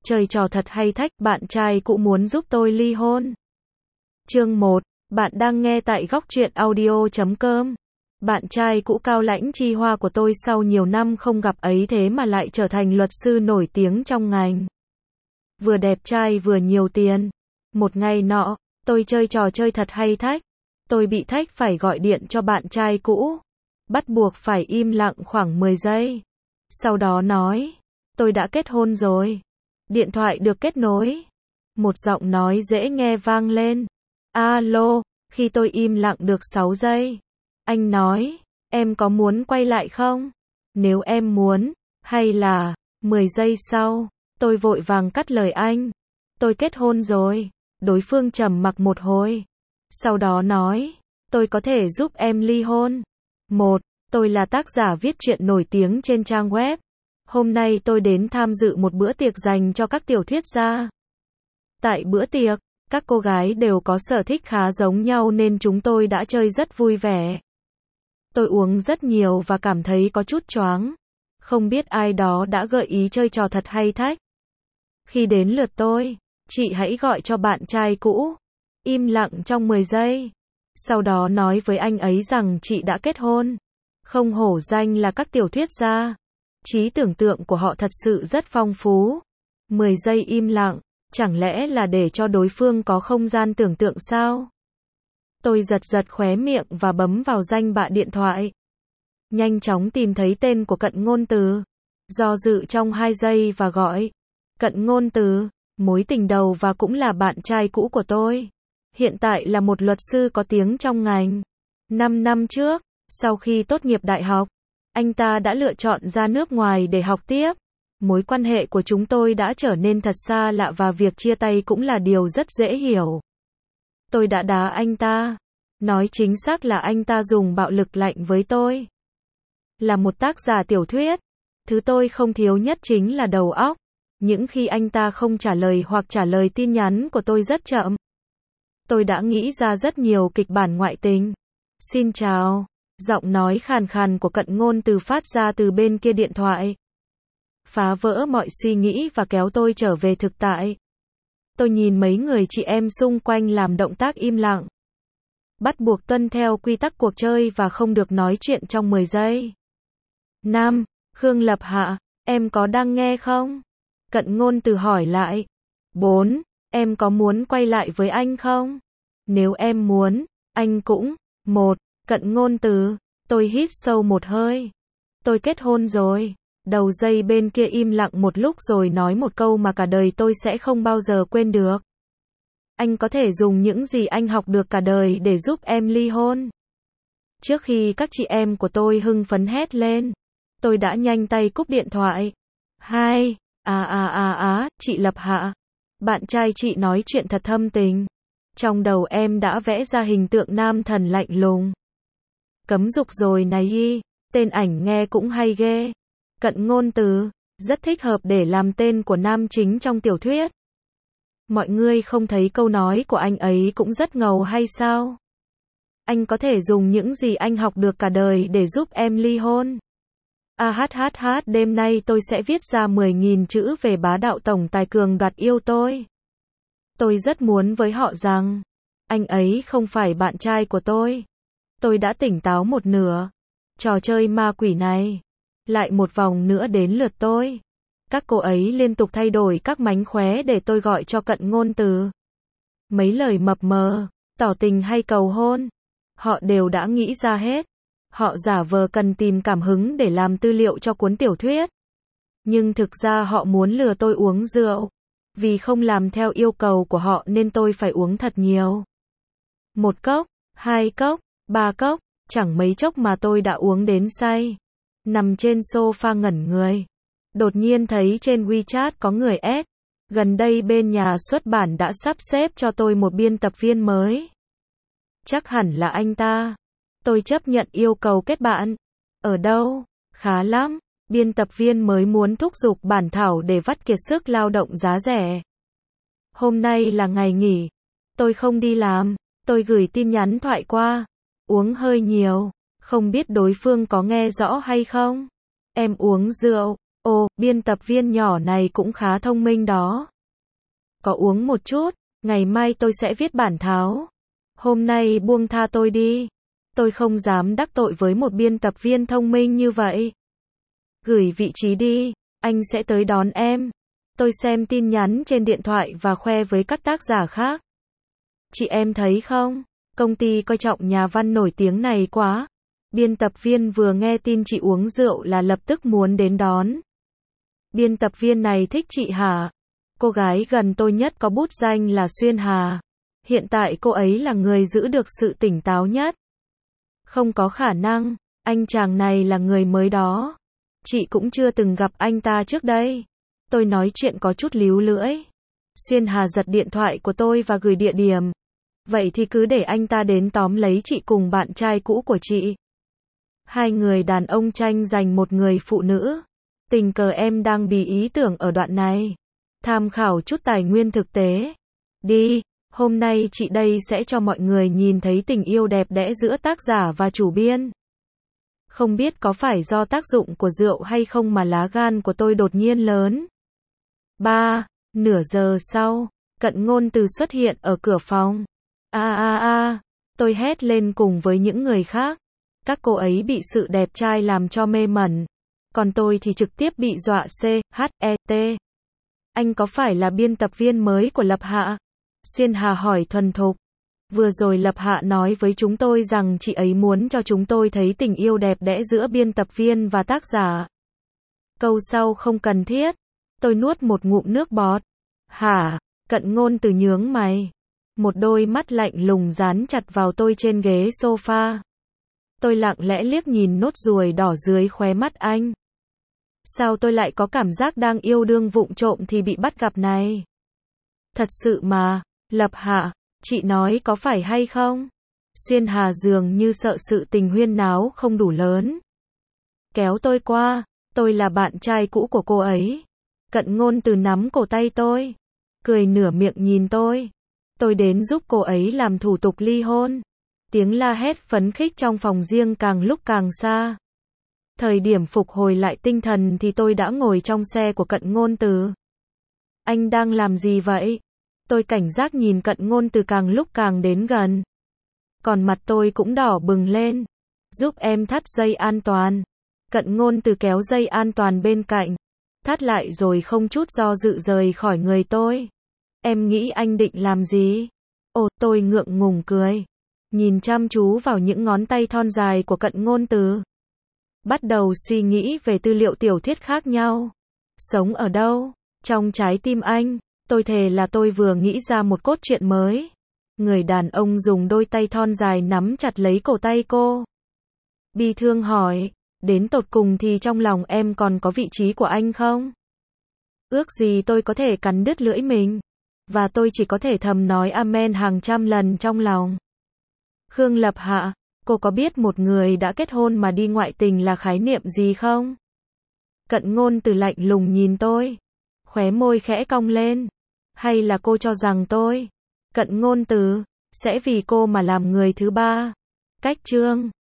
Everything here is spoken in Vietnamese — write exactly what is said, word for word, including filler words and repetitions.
Chơi trò thật hay thách, bạn trai cũ muốn giúp tôi ly hôn. Chương một, bạn đang nghe tại góc truyện audio chấm com. Bạn trai cũ cao lãnh chi hoa của tôi sau nhiều năm không gặp ấy thế mà lại trở thành luật sư nổi tiếng trong ngành. Vừa đẹp trai vừa nhiều tiền. Một ngày nọ, tôi chơi trò chơi thật hay thách. Tôi bị thách phải gọi điện cho bạn trai cũ. Bắt buộc phải im lặng khoảng mười giây. Sau đó nói, tôi đã kết hôn rồi. Điện thoại được kết nối. Một giọng nói dễ nghe vang lên. Alo, khi tôi im lặng được sáu giây. Anh nói, em có muốn quay lại không? Nếu em muốn, hay là, mười giây sau, tôi vội vàng cắt lời anh. Tôi kết hôn rồi. Đối phương trầm mặc một hồi. Sau đó nói, tôi có thể giúp em ly hôn. Một, tôi là tác giả viết truyện nổi tiếng trên trang web. Hôm nay tôi đến tham dự một bữa tiệc dành cho các tiểu thuyết gia. Tại bữa tiệc, các cô gái đều có sở thích khá giống nhau nên chúng tôi đã chơi rất vui vẻ. Tôi uống rất nhiều và cảm thấy có chút choáng. Không biết ai đó đã gợi ý chơi trò thật hay thách. Khi đến lượt tôi, chị hãy gọi cho bạn trai cũ. Im lặng trong mười giây. Sau đó nói với anh ấy rằng chị đã kết hôn. Không hổ danh là các tiểu thuyết gia. Trí tưởng tượng của họ thật sự rất phong phú. mười giây im lặng, chẳng lẽ là để cho đối phương có không gian tưởng tượng sao? Tôi giật giật khóe miệng và bấm vào danh bạ điện thoại. Nhanh chóng tìm thấy tên của Cận Ngôn Từ. Do dự trong hai giây và gọi. Cận Ngôn Từ, mối tình đầu và cũng là bạn trai cũ của tôi. Hiện tại là một luật sư có tiếng trong ngành. Năm năm trước, sau khi tốt nghiệp đại học, anh ta đã lựa chọn ra nước ngoài để học tiếp. Mối quan hệ của chúng tôi đã trở nên thật xa lạ và việc chia tay cũng là điều rất dễ hiểu. Tôi đã đá anh ta. Nói chính xác là anh ta dùng bạo lực lạnh với tôi. Là một tác giả tiểu thuyết, thứ tôi không thiếu nhất chính là đầu óc. Những khi anh ta không trả lời hoặc trả lời tin nhắn của tôi rất chậm. Tôi đã nghĩ ra rất nhiều kịch bản ngoại tình. Xin chào. Giọng nói khàn khàn của Cận Ngôn Từ phát ra từ bên kia điện thoại. Phá vỡ mọi suy nghĩ và kéo tôi trở về thực tại. Tôi nhìn mấy người chị em xung quanh làm động tác im lặng. Bắt buộc tuân theo quy tắc cuộc chơi và không được nói chuyện trong mười giây. năm. Khương Lập Hạ, em có đang nghe không? Cận Ngôn Từ hỏi lại. bốn. Em có muốn quay lại với anh không? Nếu em muốn, anh cũng. một. Cận Ngôn Từ, tôi hít sâu một hơi. Tôi kết hôn rồi. Đầu dây bên kia im lặng một lúc rồi nói một câu mà cả đời tôi sẽ không bao giờ quên được. Anh có thể dùng những gì anh học được cả đời để giúp em ly hôn. Trước khi các chị em của tôi hưng phấn hét lên, tôi đã nhanh tay cúp điện thoại. hai. À à à à, chị Lập Hạ. Bạn trai chị nói chuyện thật thâm tình. Trong đầu em đã vẽ ra hình tượng nam thần lạnh lùng. Cấm dục rồi này y, tên ảnh nghe cũng hay ghê. Cận Ngôn Từ, rất thích hợp để làm tên của nam chính trong tiểu thuyết. Mọi người không thấy câu nói của anh ấy cũng rất ngầu hay sao? Anh có thể dùng những gì anh học được cả đời để giúp em ly hôn. A hát hát hát đêm nay tôi sẽ viết ra mười nghìn chữ về bá đạo tổng tài cường đoạt yêu tôi. Tôi rất muốn với họ rằng, anh ấy không phải bạn trai của tôi. Tôi đã tỉnh táo một nửa. Trò chơi ma quỷ này. Lại một vòng nữa đến lượt tôi. Các cô ấy liên tục thay đổi các mánh khóe để tôi gọi cho Cận Ngôn Từ. Mấy lời mập mờ, tỏ tình hay cầu hôn. Họ đều đã nghĩ ra hết. Họ giả vờ cần tìm cảm hứng để làm tư liệu cho cuốn tiểu thuyết. Nhưng thực ra họ muốn lừa tôi uống rượu. Vì không làm theo yêu cầu của họ nên tôi phải uống thật nhiều. Một cốc, hai cốc, ba cốc, chẳng mấy chốc mà tôi đã uống đến say. Nằm trên sofa ngẩn người. Đột nhiên thấy trên WeChat có người add. Gần đây bên nhà xuất bản đã sắp xếp cho tôi một biên tập viên mới. Chắc hẳn là anh ta. Tôi chấp nhận yêu cầu kết bạn. Ở đâu? Khá lắm. Biên tập viên mới muốn thúc giục bản thảo để vắt kiệt sức lao động giá rẻ. Hôm nay là ngày nghỉ. Tôi không đi làm. Tôi gửi tin nhắn thoại qua. Uống hơi nhiều. Không biết đối phương có nghe rõ hay không? Em uống rượu. Ồ, biên tập viên nhỏ này cũng khá thông minh đó. Có uống một chút, ngày mai tôi sẽ viết bản thảo. Hôm nay buông tha tôi đi. Tôi không dám đắc tội với một biên tập viên thông minh như vậy. Gửi vị trí đi, anh sẽ tới đón em. Tôi xem tin nhắn trên điện thoại và khoe với các tác giả khác. Chị em thấy không, công ty coi trọng nhà văn nổi tiếng này quá. Biên tập viên vừa nghe tin chị uống rượu là lập tức muốn đến đón. Biên tập viên này thích chị hả? Cô gái gần tôi nhất có bút danh là Xuyên Hà. Hiện tại cô ấy là người giữ được sự tỉnh táo nhất. Không có khả năng, anh chàng này là người mới đó. Chị cũng chưa từng gặp anh ta trước đây. Tôi nói chuyện có chút líu lưỡi. Xuyên Hà giật điện thoại của tôi và gửi địa điểm. Vậy thì cứ để anh ta đến tóm lấy chị cùng bạn trai cũ của chị. Hai người đàn ông tranh giành một người phụ nữ. Tình cờ em đang bí ý tưởng ở đoạn này. Tham khảo chút tài nguyên thực tế. Đi, hôm nay chị đây sẽ cho mọi người nhìn thấy tình yêu đẹp đẽ giữa tác giả và chủ biên. Không biết có phải do tác dụng của rượu hay không mà lá gan của tôi đột nhiên lớn. Ba, nửa giờ sau, Cận Ngôn Từ xuất hiện ở cửa phòng. A a a, tôi hét lên cùng với những người khác. Các cô ấy bị sự đẹp trai làm cho mê mẩn. Còn tôi thì trực tiếp bị dọa C H E T. Anh có phải là biên tập viên mới của Lập Hạ? Xuyên Hà hỏi thuần thục. Vừa rồi Lập Hạ nói với chúng tôi rằng chị ấy muốn cho chúng tôi thấy tình yêu đẹp đẽ giữa biên tập viên và tác giả. Câu sau không cần thiết. Tôi nuốt một ngụm nước bọt. Hả? Cận Ngôn Từ nhướng mày. Một đôi mắt lạnh lùng dán chặt vào tôi trên ghế sofa. Tôi lặng lẽ liếc nhìn nốt ruồi đỏ dưới khóe mắt anh. Sao tôi lại có cảm giác đang yêu đương vụng trộm thì bị bắt gặp này? Thật sự mà, Lập Hạ, chị nói có phải hay không? Xuyên Hà dường như sợ sự tình huyên náo không đủ lớn. Kéo tôi qua, tôi là bạn trai cũ của cô ấy. Cận Ngôn Từ nắm cổ tay tôi, cười nửa miệng nhìn tôi. Tôi đến giúp cô ấy làm thủ tục ly hôn. Tiếng la hét phấn khích trong phòng riêng càng lúc càng xa. Thời điểm phục hồi lại tinh thần thì tôi đã ngồi trong xe của Cận Ngôn Từ. Anh đang làm gì vậy? Tôi cảnh giác nhìn Cận Ngôn Từ càng lúc càng đến gần. Còn mặt tôi cũng đỏ bừng lên. Giúp em thắt dây an toàn. Cận Ngôn Từ kéo dây an toàn bên cạnh. Thắt lại rồi không chút do dự rời khỏi người tôi. Em nghĩ anh định làm gì? Ồ, tôi ngượng ngùng cười. Nhìn chăm chú vào những ngón tay thon dài của Cận Ngôn Từ. Bắt đầu suy nghĩ về tư liệu tiểu thuyết khác nhau. Sống ở đâu? Trong trái tim anh. Tôi thề là tôi vừa nghĩ ra một cốt truyện mới. Người đàn ông dùng đôi tay thon dài nắm chặt lấy cổ tay cô. Bi thương hỏi, đến tột cùng thì trong lòng em còn có vị trí của anh không? Ước gì tôi có thể cắn đứt lưỡi mình. Và tôi chỉ có thể thầm nói amen hàng trăm lần trong lòng. Khương Lập Hạ, cô có biết một người đã kết hôn mà đi ngoại tình là khái niệm gì không? Cận Ngôn Từ lạnh lùng nhìn tôi. Khóe môi khẽ cong lên. Hay là cô cho rằng tôi, Cận Ngôn Từ, sẽ vì cô mà làm người thứ ba? Cách chương